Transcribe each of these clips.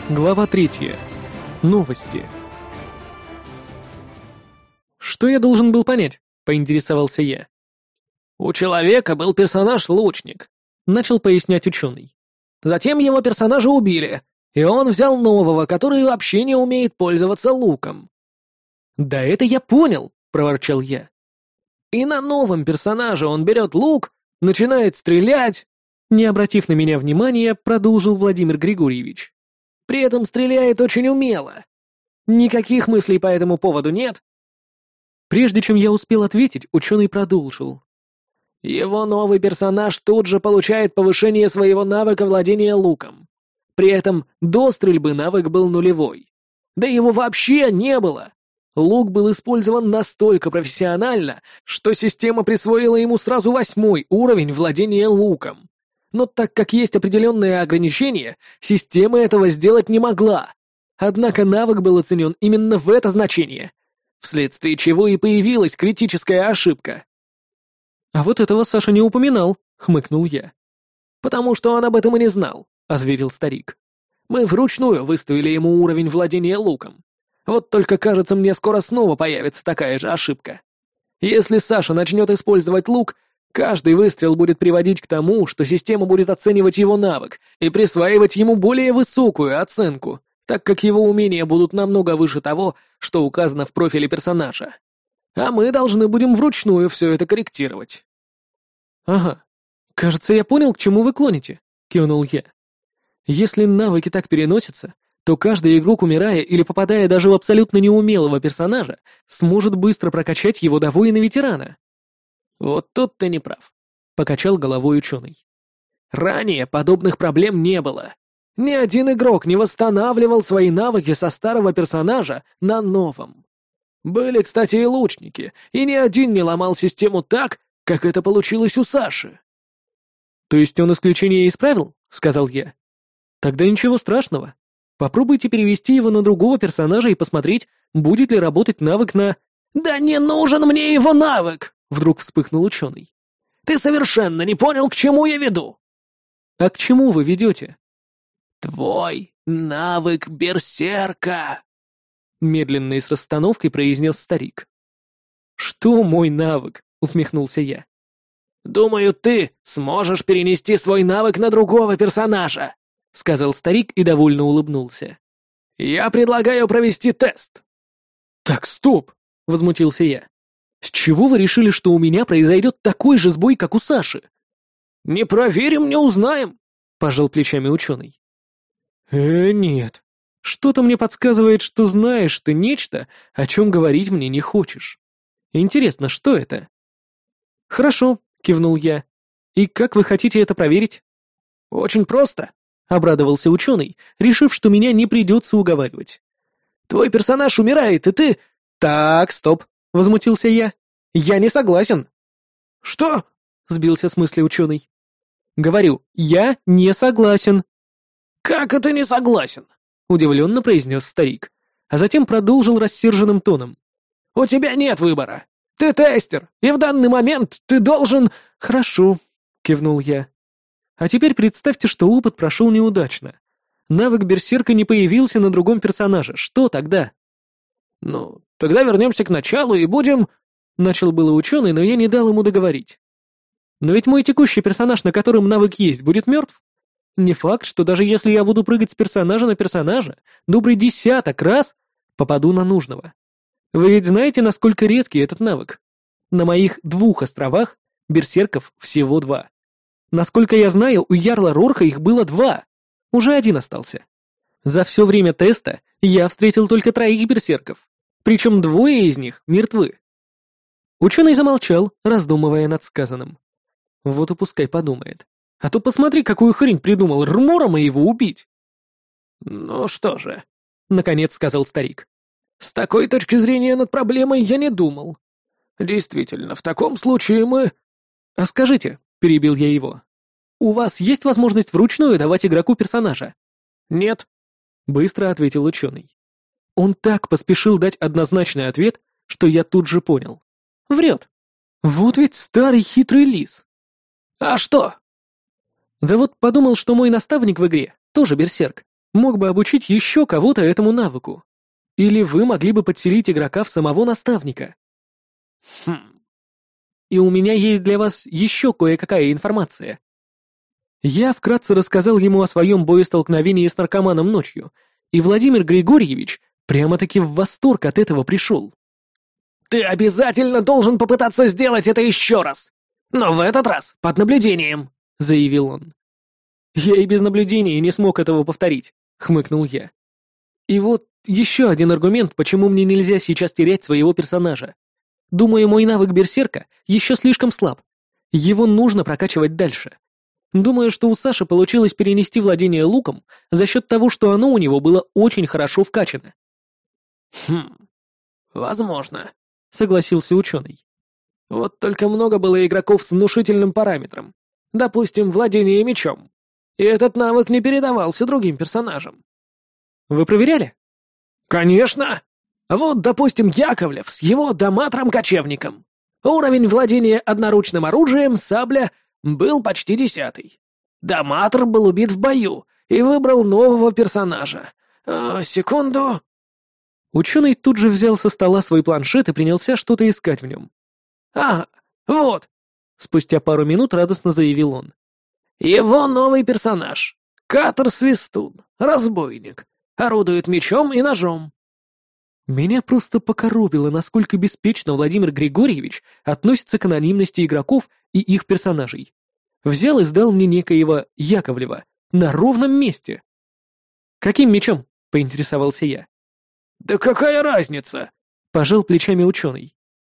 Глава 3. Новости. «Что я должен был понять?» — поинтересовался я. «У человека был персонаж-лучник», — начал пояснять ученый. «Затем его персонажа убили, и он взял нового, который вообще не умеет пользоваться луком». «Да это я понял», — проворчал я. «И на новом персонаже он берет лук, начинает стрелять», — не обратив на меня внимания, продолжил Владимир Григорьевич. «При этом стреляет очень умело. Никаких мыслей по этому поводу нет?» Прежде чем я успел ответить, ученый продолжил. «Его новый персонаж тут же получает повышение своего навыка владения луком. При этом до стрельбы навык был нулевой. Да его вообще не было. Лук был использован настолько профессионально, что система присвоила ему сразу 8-й уровень владения луком. Но так как есть определенные ограничения, система этого сделать не могла. Однако навык был оценен именно в это значение, вследствие чего и появилась критическая ошибка». «А вот этого Саша не упоминал», — хмыкнул я. «Потому что он об этом и не знал», — ответил старик. «Мы вручную выставили ему уровень владения луком. Вот только, кажется, мне скоро снова появится такая же ошибка. Если Саша начнет использовать лук, каждый выстрел будет приводить к тому, что система будет оценивать его навык и присваивать ему более высокую оценку, так как его умения будут намного выше того, что указано в профиле персонажа. А мы должны будем вручную все это корректировать». «Ага, кажется, я понял, к чему вы клоните», — кивнул я. «Если навыки так переносятся, то каждый игрок, умирая или попадая даже в абсолютно неумелого персонажа, сможет быстро прокачать его до воина-ветерана». «Вот тут ты не прав», — покачал головой ученый. «Ранее подобных проблем не было. Ни один игрок не восстанавливал свои навыки со старого персонажа на новом. Были, кстати, и лучники, и ни один не ломал систему так, как это получилось у Саши». «То есть он исключение исправил?» — сказал я. «Тогда ничего страшного. Попробуйте перевести его на другого персонажа и посмотреть, будет ли работать навык на...» «Да не нужен мне его навык!» — вдруг вспыхнул ученый. «Ты совершенно не понял, к чему я веду!» «А к чему вы ведете?» «Твой навык берсерка!» Медленно и с расстановкой произнес старик. «Что мой навык?» — усмехнулся я. «Думаю, ты сможешь перенести свой навык на другого персонажа», — сказал старик и довольно улыбнулся. «Я предлагаю провести тест». «Так, стоп!» — возмутился я. «С чего вы решили, что у меня произойдет такой же сбой, как у Саши?» «Не проверим, не узнаем», — пожал плечами ученый. Нет. Что-то мне подсказывает, что знаешь ты нечто, о чем говорить мне не хочешь. Интересно, что это?» «Хорошо», — кивнул я. «И как вы хотите это проверить?» «Очень просто», — обрадовался ученый, решив, что меня не придется уговаривать. «Твой персонаж умирает, и ты...» «Так, стоп», — возмутился я. «Я не согласен». «Что?» — сбился с мысли ученый. «Говорю, я не согласен». «Как это не согласен?» — удивленно произнес старик, а затем продолжил рассерженным тоном. «У тебя нет выбора. Ты тестер, и в данный момент ты должен...» «Хорошо», — кивнул я. «А теперь представьте, что опыт прошел неудачно. Навык берсерка не появился на другом персонаже. Что тогда?» «Ну, тогда вернемся к началу и будем...» Начал было ученый, но я не дал ему договорить. «Но ведь мой текущий персонаж, на котором навык есть, будет мертв? Не факт, что даже если я буду прыгать с персонажа на персонажа, добрый десяток раз попаду на нужного. Вы ведь знаете, насколько редкий этот навык? На моих 2 островах берсерков всего 2. Насколько я знаю, у Ярла Рорха их было 2. Уже 1 остался. За все время теста я встретил только 3 берсерков, причем 2 из них мертвы». Ученый замолчал, раздумывая над сказанным. Вот и пускай подумает. А то посмотри, какую хрень придумал Рмора моего убить. «Ну что же», — наконец сказал старик. «С такой точки зрения над проблемой я не думал. Действительно, в таком случае мы...» «А скажите», — перебил я его, — «у вас есть возможность вручную давать игроку персонажа?» «Нет», — быстро ответил ученый. Он так поспешил дать однозначный ответ, что я тут же понял. Врет. Вот ведь старый хитрый лис. «А что?» Да вот подумал, что мой наставник в игре тоже берсерк, мог бы обучить еще кого-то этому навыку. Или вы могли бы подселить игрока в самого наставника. Хм. И у меня есть для вас еще кое-какая информация. Я вкратце рассказал ему о своем боестолкновении с наркоманом ночью, и Владимир Григорьевич прямо-таки в восторг от этого пришел. «Ты обязательно должен попытаться сделать это еще раз! Но в этот раз под наблюдением!» — заявил он. «Я и без наблюдения не смог этого повторить», — хмыкнул я. «И вот еще один аргумент, почему мне нельзя сейчас терять своего персонажа. Думаю, мой навык берсерка еще слишком слаб. Его нужно прокачивать дальше. Думаю, что у Саши получилось перенести владение луком за счет того, что оно у него было очень хорошо вкачано». Возможно», — согласился ученый. «Вот только много было игроков с внушительным параметром. Допустим, владение мечом. И этот навык не передавался другим персонажам». «Вы проверяли?» «Конечно! Вот, допустим, Яковлев с его Даматром-кочевником. Уровень владения одноручным оружием, сабля, был почти 10. Даматр был убит в бою и выбрал нового персонажа. Секунду...» Ученый тут же взял со стола свой планшет и принялся что-то искать в нем. «Ага, вот!» Спустя пару минут радостно заявил он. «Его новый персонаж. Катер-свистун, разбойник. Орудует мечом и ножом». Меня просто покоробило, насколько беспечно Владимир Григорьевич относится к анонимности игроков и их персонажей. Взял и сдал мне некоего Яковлева на ровном месте. «Каким мечом?» — поинтересовался я. «Да какая разница?» — пожал плечами ученый.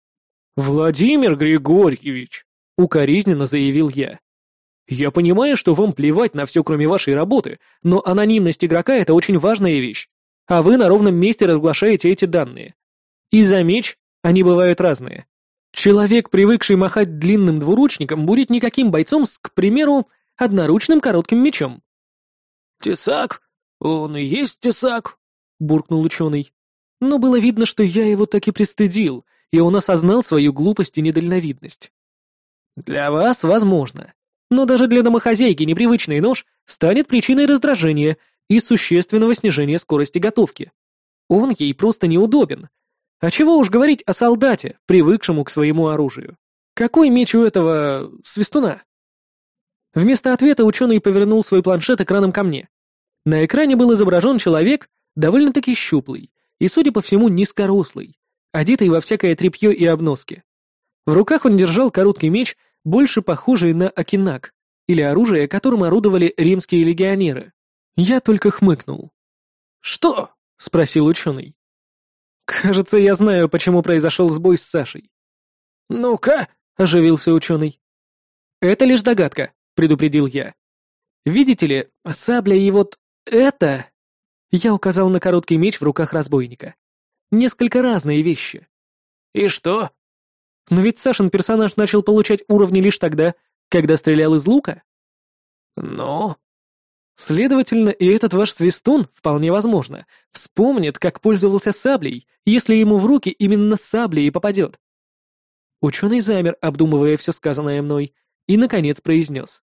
«Владимир Григорьевич!» — укоризненно заявил я. «Я понимаю, что вам плевать на все, кроме вашей работы, но анонимность игрока — это очень важная вещь, а вы на ровном месте разглашаете эти данные. И за меч они бывают разные. Человек, привыкший махать длинным двуручником, будет никаким бойцом с, к примеру, одноручным коротким мечом». «Тесак? Он и есть тесак», — буркнул ученый. Но было видно, что я его так и пристыдил, и он осознал свою глупость и недальновидность. «Для вас возможно. Но даже для домохозяйки непривычный нож станет причиной раздражения и существенного снижения скорости готовки. Он ей просто неудобен. А чего уж говорить о солдате, привыкшему к своему оружию. Какой меч у этого свистуна?» Вместо ответа ученый повернул свой планшет экраном ко мне. На экране был изображен человек, довольно-таки щуплый и, судя по всему, низкорослый, одетый во всякое тряпье и обноски. В руках он держал короткий меч, больше похожий на акинак, или оружие, которым орудовали римские легионеры. Я только хмыкнул. «Что?» — спросил ученый. «Кажется, я знаю, почему произошел сбой с Сашей». «Ну-ка», — оживился ученый. «Это лишь догадка», — предупредил я. «Видите ли, сабля и вот это...» Я указал на короткий меч в руках разбойника. «Несколько разные вещи». «И что?» «Но ведь Сашин персонаж начал получать уровни лишь тогда, когда стрелял из лука». «Ну?» «Следовательно, и этот ваш свистун, вполне возможно, вспомнит, как пользовался саблей, если ему в руки именно сабля и попадет». Ученый замер, обдумывая все сказанное мной, и, наконец, произнес.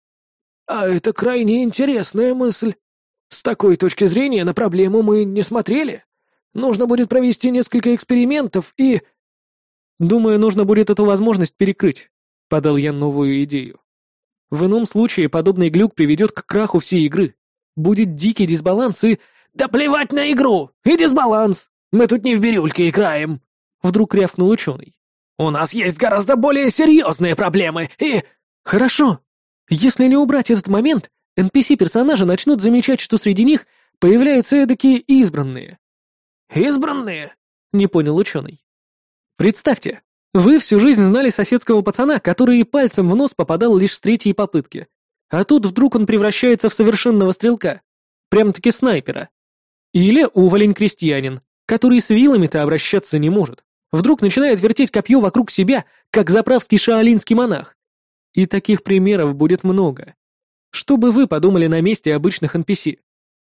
«А это крайне интересная мысль. С такой точки зрения на проблему мы не смотрели. Нужно будет провести несколько экспериментов и...» «Думаю, нужно будет эту возможность перекрыть», — подал я новую идею. «В ином случае подобный глюк приведет к краху всей игры. Будет дикий дисбаланс и...» «Да плевать на игру! И дисбаланс! Мы тут не в бирюльке играем!» Вдруг рявкнул ученый. «У нас есть гораздо более серьезные проблемы и...» «Хорошо. Если не убрать этот момент, NPC-персонажи начнут замечать, что среди них появляются эдакие избранные». «Избранные?» — не понял ученый. «Представьте, вы всю жизнь знали соседского пацана, который и пальцем в нос попадал лишь с третьей попытки. А тут вдруг он превращается в совершенного стрелка. Прям-таки снайпера. Или уволень-крестьянин, который с вилами-то обращаться не может. Вдруг начинает вертеть копье вокруг себя, как заправский шаолинский монах. И таких примеров будет много. Что бы вы подумали на месте обычных NPC?»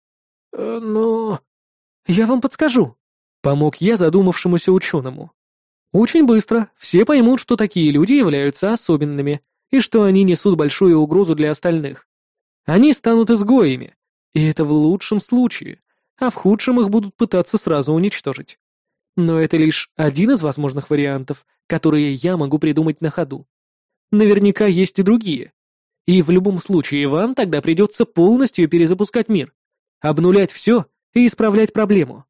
«Ну...» «Я вам подскажу», — помог я задумавшемуся ученому. «Очень быстро все поймут, что такие люди являются особенными, и что они несут большую угрозу для остальных. Они станут изгоями, И это в лучшем случае, а в худшем их будут пытаться сразу уничтожить. Но это лишь один из возможных вариантов, которые я могу придумать на ходу. Наверняка есть и другие. И в любом случае вам тогда придется полностью перезапускать мир, обнулять все и исправлять проблему.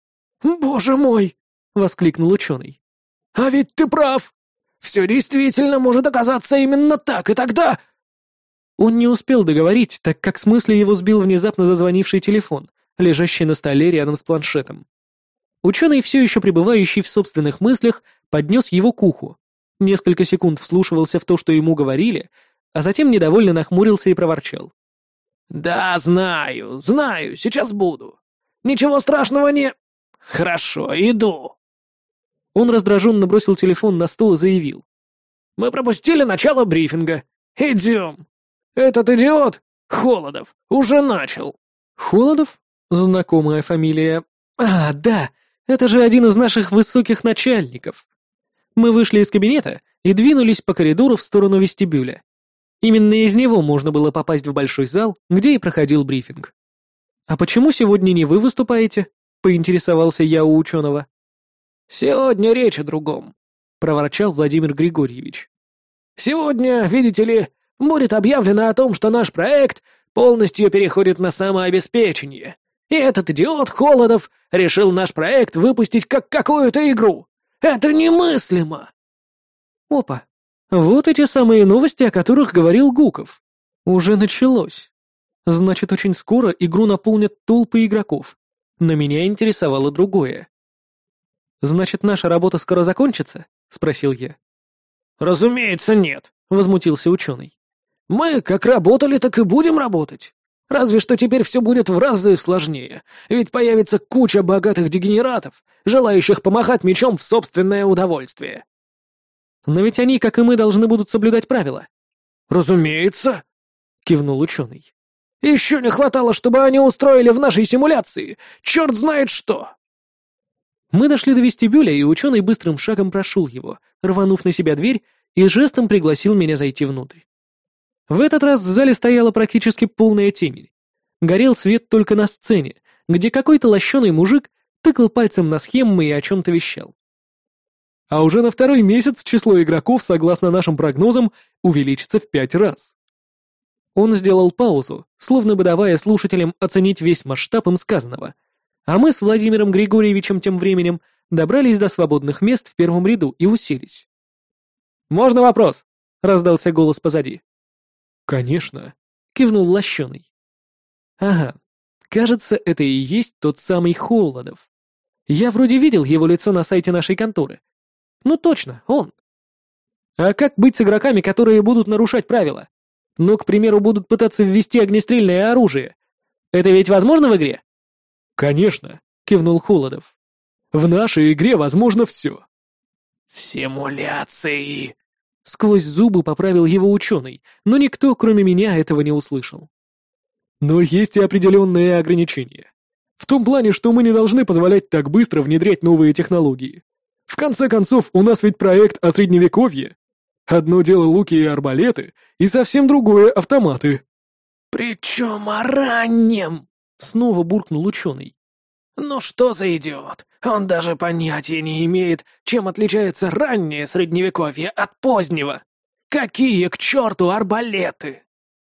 «Боже мой!» — воскликнул ученый. «А ведь ты прав! Все действительно может оказаться именно так, и тогда...» Он не успел договорить, так как с мысли его сбил внезапно зазвонивший телефон, лежащий на столе рядом с планшетом. Ученый, все еще пребывающий в собственных мыслях, поднес его к уху, несколько секунд вслушивался в то, что ему говорили, а затем недовольно нахмурился и проворчал. «Да, знаю, сейчас буду. Ничего страшного не... Хорошо, иду». Он раздраженно бросил телефон на стол и заявил. «Мы пропустили начало брифинга. Идем. Этот идиот, Холодов, уже начал». «Холодов? Знакомая фамилия. А, да, это же один из наших высоких начальников». Мы вышли из кабинета и двинулись по коридору в сторону вестибюля. Именно из него можно было попасть в большой зал, где и проходил брифинг. «А почему сегодня не вы выступаете?» — поинтересовался я у ученого. «Сегодня речь о другом», — проворчал Владимир Григорьевич. «Сегодня, видите ли, будет объявлено о том, что наш проект полностью переходит на самообеспечение. И этот идиот Холодов решил наш проект выпустить как какую-то игру. Это немыслимо!» Опа, вот эти самые новости, о которых говорил Гуков. Уже началось. Значит, очень скоро игру наполнят толпы игроков. Но меня интересовало другое. «Значит, наша работа скоро закончится?» — спросил я. «Разумеется, нет», — возмутился ученый. «Мы как работали, так и будем работать. Разве что теперь все будет в разы сложнее, ведь появится куча богатых дегенератов, желающих помахать мечом в собственное удовольствие». «Но ведь они, как и мы, должны будут соблюдать правила». «Разумеется», — кивнул ученый. «Еще не хватало, чтобы они устроили в нашей симуляции черт знает что». Мы дошли до вестибюля, и ученый быстрым шагом прошел его, рванув на себя дверь, и жестом пригласил меня зайти внутрь. В этот раз в зале стояла практически полная темень. Горел свет только на сцене, где какой-то лощеный мужик тыкал пальцем на схемы и о чем-то вещал. А уже на второй месяц число игроков, согласно нашим прогнозам, увеличится в 5 раз. Он сделал паузу, словно бы давая слушателям оценить весь масштаб им сказанного, а мы с Владимиром Григорьевичем тем временем добрались до свободных мест в первом ряду и уселись. «Можно вопрос?» — раздался голос позади. «Конечно», — кивнул лощеный. «Ага, кажется, это и есть тот самый Холодов. Я вроде видел его лицо на сайте нашей конторы. Ну точно, он. А как быть с игроками, которые будут нарушать правила? Ну, к примеру, будут пытаться ввести огнестрельное оружие. Это ведь возможно в игре?» «Конечно», — кивнул Холодов. «В нашей игре возможно все». «В симуляции», — сквозь зубы поправил его ученый, но никто, кроме меня, этого не услышал. «Но есть и определенные ограничения. В том плане, что мы не должны позволять так быстро внедрять новые технологии. В конце концов, у нас ведь проект о средневековье. Одно дело луки и арбалеты, и совсем другое — автоматы». «Причем о раннем», — снова буркнул ученый. «Ну что за идиот? Он даже понятия не имеет, чем отличается раннее средневековье от позднего. Какие к черту арбалеты?»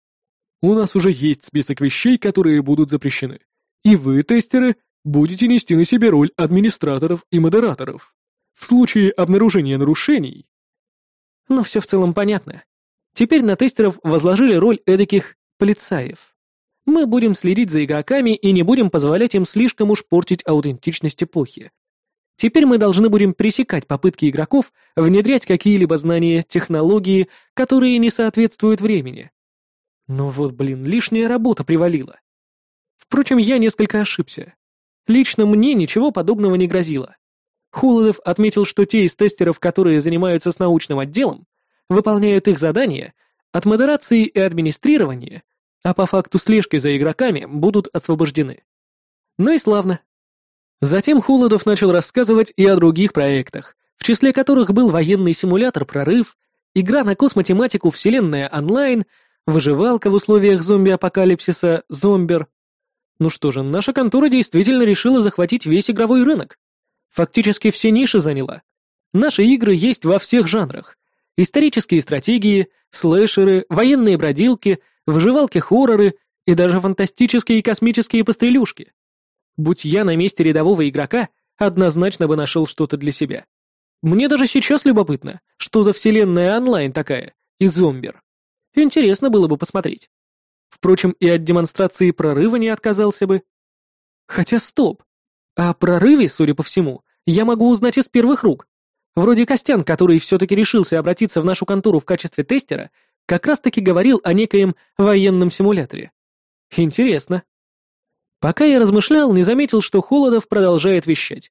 «У нас уже есть список вещей, которые будут запрещены. И вы, тестеры, будете нести на себе роль администраторов и модераторов. В случае обнаружения нарушений...» Но все в целом понятно. Теперь на тестеров возложили роль эдаких полицаев. Мы будем следить за игроками и не будем позволять им слишком уж портить аутентичность эпохи. Теперь мы должны будем пресекать попытки игроков внедрять какие-либо знания, технологии, которые не соответствуют времени. Ну вот, блин, лишняя работа привалила. Впрочем, я несколько ошибся. Лично мне ничего подобного не грозило. Холодов отметил, что те из тестеров, которые занимаются с научным отделом, выполняют их задания от модерации и администрирования, а по факту слежки за игроками будут освобождены. Ну и славно. Затем Холодов начал рассказывать и о других проектах, в числе которых был военный симулятор «Прорыв», игра на космотематику «Вселенная онлайн», выживалка в условиях зомби-апокалипсиса «Зомбер», Ну что же, наша контора действительно решила захватить весь игровой рынок. Фактически все ниши заняла. Наши игры есть во всех жанрах. Исторические стратегии, слэшеры, военные бродилки, выживалки-хорроры и даже фантастические и космические пострелюшки. Будь я на месте рядового игрока, однозначно бы нашел что-то для себя. Мне даже сейчас любопытно, что за вселенная онлайн такая, и зомбер. Интересно было бы посмотреть. Впрочем, и от демонстрации прорыва не отказался бы. Хотя стоп. О прорыве, судя по всему, я могу узнать из первых рук. Вроде Костян, который все-таки решился обратиться в нашу контору в качестве тестера, как раз-таки говорил о некоем военном симуляторе. Интересно. Пока я размышлял, не заметил, что Холодов продолжает вещать.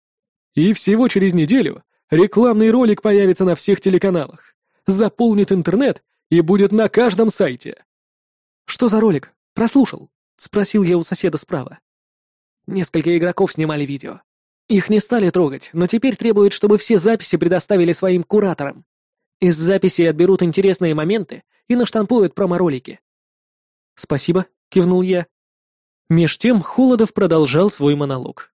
И всего через неделю рекламный ролик появится на всех телеканалах, заполнит интернет и будет на каждом сайте. «Что за ролик? Прослушал?» — спросил я у соседа справа. Несколько игроков снимали видео. Их не стали трогать, но теперь требуют, чтобы все записи предоставили своим кураторам. Из записей отберут интересные моменты и наштампуют промо-ролики. «Спасибо», — кивнул я. Меж тем Холодов продолжал свой монолог.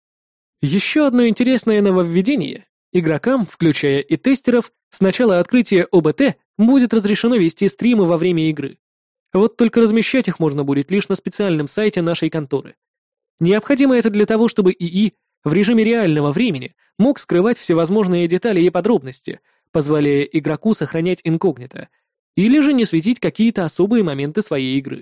Еще одно интересное нововведение. Игрокам, включая и тестеров, с начала открытия ОБТ будет разрешено вести стримы во время игры. Вот только размещать их можно будет лишь на специальном сайте нашей конторы. Необходимо это для того, чтобы ИИ в режиме реального времени мог скрывать всевозможные детали и подробности, позволяя игроку сохранять инкогнито, или же не светить какие-то особые моменты своей игры.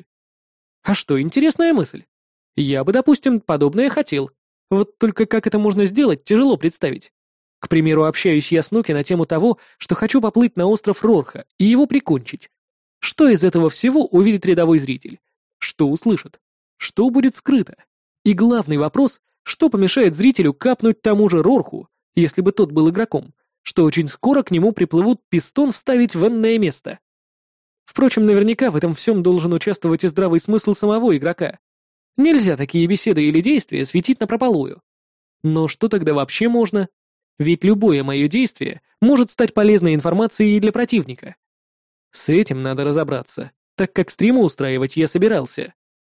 А что, интересная мысль. Я бы, допустим, подобное хотел. Вот только как это можно сделать, тяжело представить. К примеру, общаюсь я с Ноки на тему того, что хочу поплыть на остров Рорха и его прикончить. Что из этого всего увидит рядовой зритель? Что услышит? Что будет скрыто? И главный вопрос, что помешает зрителю капнуть тому же Рорху, если бы тот был игроком, что очень скоро к нему приплывут пистон вставить в энное место. Впрочем, наверняка в этом всем должен участвовать и здравый смысл самого игрока. Нельзя такие беседы или действия светить напропалую. Но что тогда вообще можно? Ведь любое мое действие может стать полезной информацией и для противника. С этим надо разобраться, так как стримы устраивать я собирался.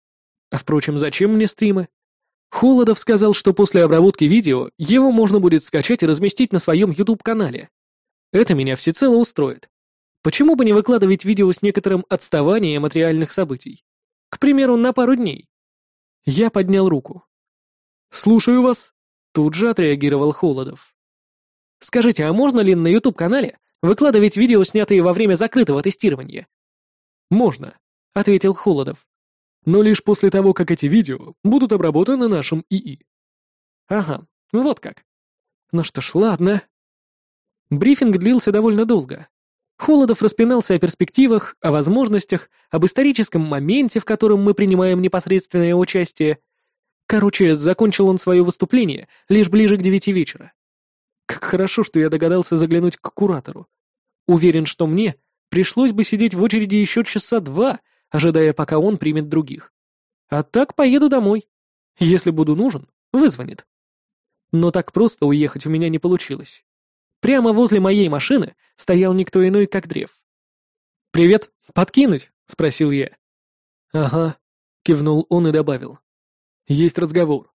А впрочем, зачем мне стримы? Холодов сказал, что после обработки видео его можно будет скачать и разместить на своем YouTube-канале. Это меня всецело устроит. Почему бы не выкладывать видео с некоторым отставанием от реальных событий? К примеру, на пару дней. Я поднял руку. «Слушаю вас», — тут же отреагировал Холодов. «Скажите, а можно ли на YouTube-канале выкладывать видео, снятые во время закрытого тестирования?» «Можно», — ответил Холодов. «Но лишь после того, как эти видео будут обработаны нашим ИИ». «Ага, вот как. Ну что ж, ладно». Брифинг длился довольно долго. Холодов распинался о перспективах, о возможностях, об историческом моменте, в котором мы принимаем непосредственное участие. Короче, закончил он свое выступление лишь ближе к 9 вечера. Как хорошо, что я догадался заглянуть к куратору. Уверен, что мне пришлось бы сидеть в очереди еще часа 2, ожидая, пока он примет других. А так поеду домой. Если буду нужен, вызвонит. Но так просто уехать у меня не получилось. Прямо возле моей машины стоял никто иной, как Древ. «Привет, подкинуть?» — спросил я. «Ага», — кивнул он и добавил. «Есть разговор».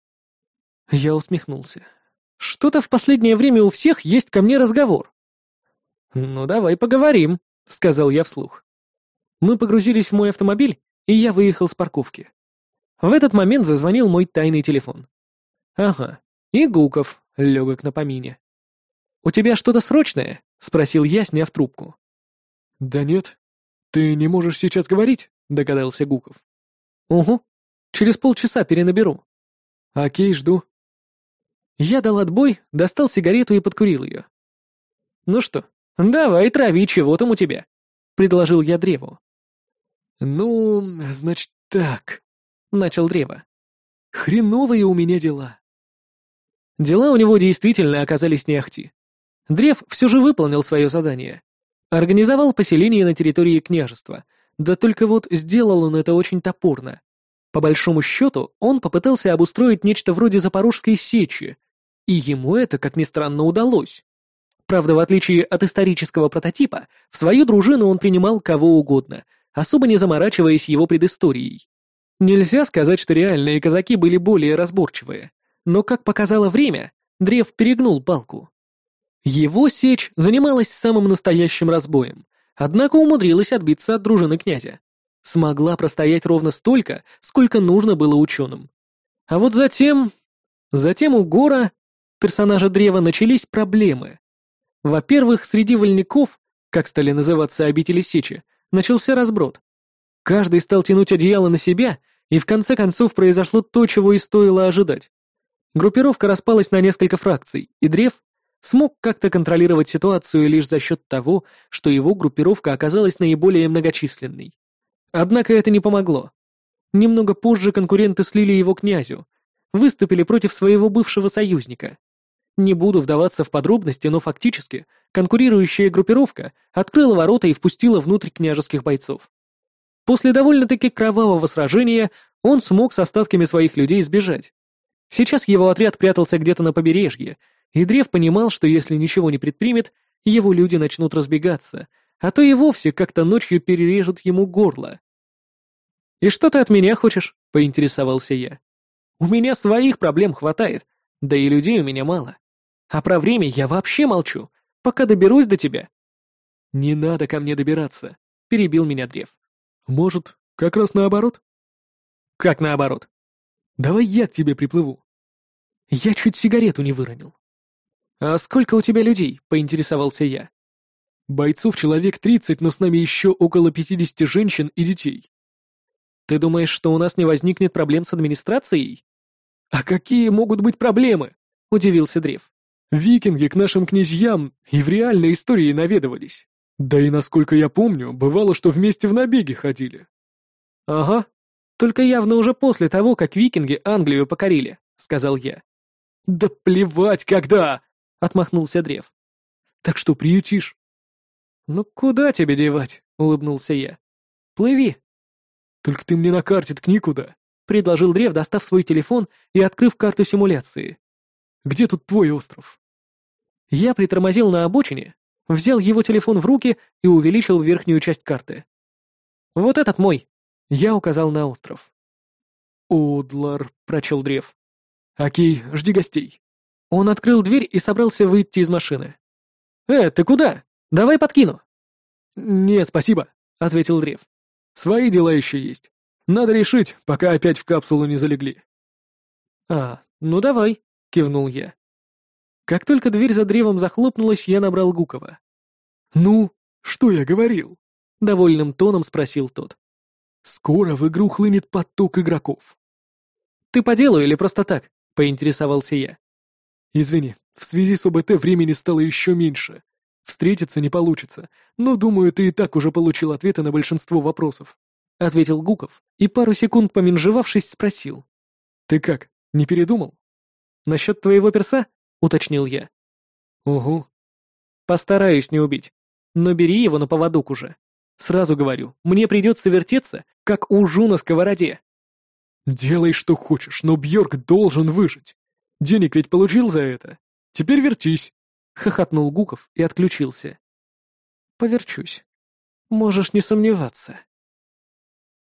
Я усмехнулся. «Что-то в последнее время у всех есть ко мне разговор». «Ну, давай поговорим», — сказал я вслух. Мы погрузились в мой автомобиль, и я выехал с парковки. В этот момент зазвонил мой тайный телефон. Ага, и Гуков, легок на помине. «У тебя что-то срочное?» — спросил я, сняв трубку. «Да нет. Ты не можешь сейчас говорить?» — догадался Гуков. «Угу. Через полчаса перенаберу». «Окей, жду». Я дал отбой, достал сигарету и подкурил ее. «Ну что, давай трави, чего там у тебя?» — предложил я Древу. «Ну, значит так», — начал Древо. «Хреновые у меня дела». Дела у него действительно оказались не ахти. Древ все же выполнил свое задание. Организовал поселение на территории княжества, да только вот сделал он это очень топорно. По большому счету, он попытался обустроить нечто вроде Запорожской сечи, и ему это, как ни странно, удалось. Правда, в отличие от исторического прототипа, в свою дружину он принимал кого угодно, особо не заморачиваясь его предысторией. Нельзя сказать, что реальные казаки были более разборчивые, но, как показало время, Древ перегнул палку. Его сечь занималась самым настоящим разбоем, однако умудрилась отбиться от дружины князя. Смогла простоять ровно столько, сколько нужно было ученым. А вот затем у Гора, персонажа Древа, начались проблемы. Во-первых, среди вольников, как стали называться обители сечи, начался разброд. Каждый стал тянуть одеяло на себя, и в конце концов произошло то, чего и стоило ожидать. Группировка распалась на несколько фракций, и Древ смог как-то контролировать ситуацию лишь за счет того, что его группировка оказалась наиболее многочисленной. Однако это не помогло. Немного позже конкуренты слили его князю, выступили против своего бывшего союзника. Не буду вдаваться в подробности, но фактически конкурирующая группировка открыла ворота и впустила внутрь княжеских бойцов. После довольно-таки кровавого сражения он смог с остатками своих людей сбежать. Сейчас его отряд прятался где-то на побережье, и Древ понимал, что если ничего не предпримет, его люди начнут разбегаться, а то и вовсе как-то ночью перережут ему горло. «И что ты от меня хочешь?» — поинтересовался я. «У меня своих проблем хватает, да и людей у меня мало. А про время я вообще молчу, пока доберусь до тебя». «Не надо ко мне добираться», — перебил меня Древ. «Может, как раз наоборот?» «Как наоборот?» «Давай я к тебе приплыву». Я чуть сигарету не выронил. «А сколько у тебя людей?» — поинтересовался я. «Бойцов человек 30, но с нами еще около 50 женщин и детей». «Ты думаешь, что у нас не возникнет проблем с администрацией?» «А какие могут быть проблемы?» — удивился Древ. «Викинги к нашим князьям и в реальной истории наведывались. Да и, насколько я помню, бывало, что вместе в набеги ходили». «Ага, только явно уже после того, как викинги Англию покорили», — сказал я. «Да плевать, когда!» — отмахнулся Древ. «Так что приютишь?» «Ну куда тебе девать?» — улыбнулся я. «Плыви». «Только ты мне на карте ткни куда», — предложил Древ, достав свой телефон и открыв карту симуляции. «Где тут твой остров?» Я притормозил на обочине, взял его телефон в руки и увеличил верхнюю часть карты. «Вот этот мой», — я указал на остров. «Одлар», — прочел Древ. «Окей, жди гостей». Он открыл дверь и собрался выйти из машины. Ты куда? Давай подкину». «Нет, спасибо», — ответил Древ. «Свои дела еще есть. Надо решить, пока опять в капсулу не залегли». Ну давай», — кивнул я. Как только дверь за Древом захлопнулась, я набрал Гукова. «Ну, что я говорил?» — довольным тоном спросил тот. «Скоро в игру хлынет поток игроков». «Ты по делу или просто так?» — поинтересовался я. «Извини, в связи с ОБТ времени стало еще меньше. Встретиться не получится, но, думаю, ты и так уже получил ответы на большинство вопросов», — ответил Гуков и пару секунд поменжевавшись спросил. «Ты как, не передумал?» «Насчет твоего перса?» — уточнил я. «Угу». «Постараюсь не убить, но бери его на поводок уже. Сразу говорю, мне придется вертеться, как ужу на сковороде». «Делай, что хочешь, но Бьорк должен выжить. Денег ведь получил за это. Теперь вертись», — хохотнул Гуков и отключился. «Поверчусь. Можешь не сомневаться».